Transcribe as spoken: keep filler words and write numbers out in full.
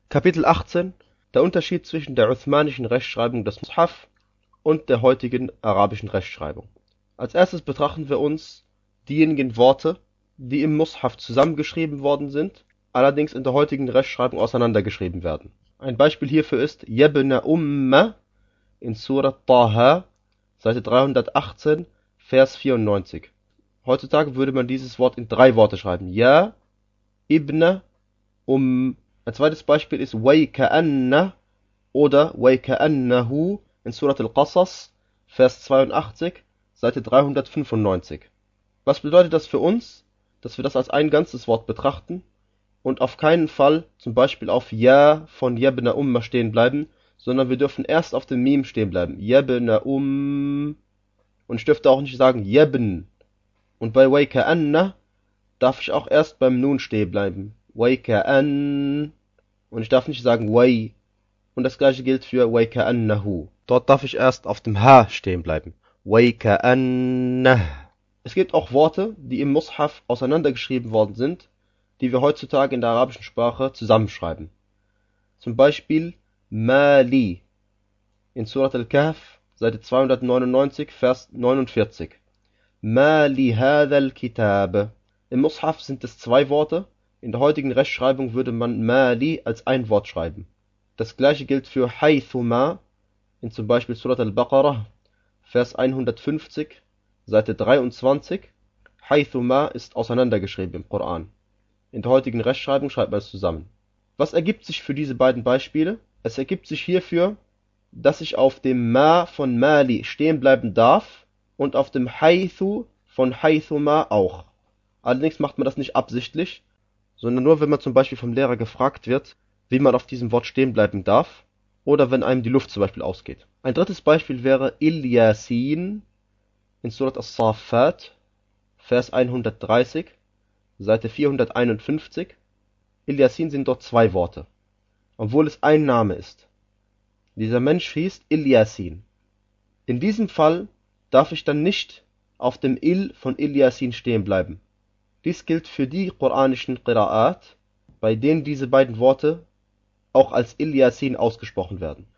Kapitel achtzehn: Der Unterschied zwischen der uthmanischen Rechtschreibung des Mushaf und der heutigen arabischen Rechtschreibung. Als erstes betrachten wir uns diejenigen Worte, die im Mushaf zusammengeschrieben worden sind, allerdings in der heutigen Rechtschreibung auseinandergeschrieben werden. Ein Beispiel hierfür ist Yabna Umma in Surat Taha, Seite dreihundertachtzehn, Vers vierundneunzig. Heutzutage würde man dieses Wort in drei Worte schreiben. Ja, Ibna, Um. Ein zweites Beispiel ist Wayka'anna oder Wayka'annahu in Surat al-Qasas, Vers zweiundachtzig, Seite dreihundertfünfundneunzig. Was bedeutet das für uns? Dass wir das als ein ganzes Wort betrachten und auf keinen Fall zum Beispiel auf Ja von Yabna Umma stehen bleiben, sondern wir dürfen erst auf dem Mim stehen bleiben. Yabna Um. Und ich dürfte auch nicht sagen Yabn. Und bei Wayka'anna darf ich auch erst beim Nun stehen bleiben. Wayka'an. Und ich darf nicht sagen Way. Und das gleiche gilt für Wayka'annahu. Dort darf ich erst auf dem Ha stehen bleiben. Wayka'annah. Es gibt auch Worte, die im Mushaf auseinandergeschrieben worden sind, die wir heutzutage in der arabischen Sprache zusammenschreiben. Zum Beispiel Mali in Surat al-Kahf, Seite zweihundertneunundneunzig, Vers neunundvierzig. Mali hadha al-Kitab. Im Mushaf sind es zwei Worte. In der heutigen Rechtschreibung würde man Mali als ein Wort schreiben. Das gleiche gilt für Haythuma in zum Beispiel Surat al-Baqarah, Vers hundertfünfzig, Seite dreiundzwanzig. Haythuma ist auseinandergeschrieben im Koran. In der heutigen Rechtschreibung schreibt man es zusammen. Was ergibt sich für diese beiden Beispiele? Es ergibt sich hierfür, dass ich auf dem Ma von Mali stehen bleiben darf und auf dem Haythu von Haythuma auch. Allerdings macht man das nicht absichtlich, sondern nur, wenn man zum Beispiel vom Lehrer gefragt wird, wie man auf diesem Wort stehen bleiben darf, oder wenn einem die Luft zum Beispiel ausgeht. Ein drittes Beispiel wäre Il-Yasin in Surat As-Saffat, Vers hundertdreißig, Seite vierhunderteinundfünfzig. Il-Yasin sind dort zwei Worte, obwohl es ein Name ist. Dieser Mensch hieß Il-Yasin. In diesem Fall darf ich dann nicht auf dem Il von Il-Yasin stehen bleiben. Dies gilt für die koranischen Qira'at, bei denen diese beiden Worte auch als Il-Yasin ausgesprochen werden.